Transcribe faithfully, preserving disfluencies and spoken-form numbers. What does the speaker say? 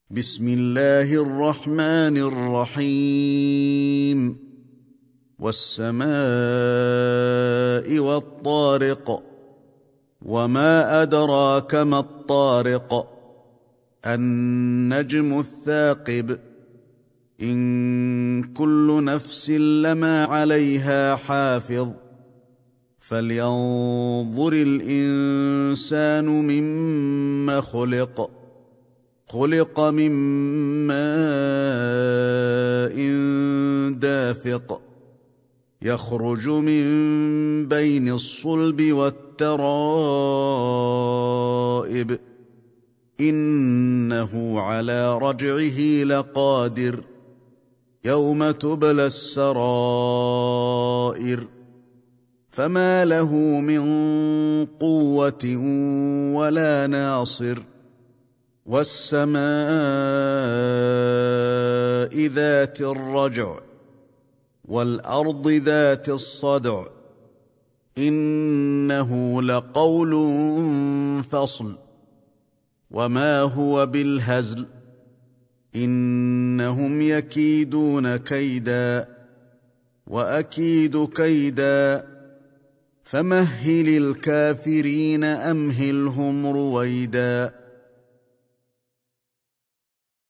بسم الله الرحمن الرحيم والسماء والطارق وما أدراك ما الطارق النجم الثاقب إن كل نفس لما عليها حافظ فلينظر الإنسان مما خلق خلق من ماء دافق يخرج من بين الصلب والترائب إنه على رجعه لقادر يوم تبلى السرائر فما له من قوة ولا ناصر والسماء ذات الرجع والأرض ذات الصدع إنه لقول فصل وما هو بالهزل إنهم يكيدون كيدا وأكيد كيدا فمهل الكافرين أمهلهم رويدا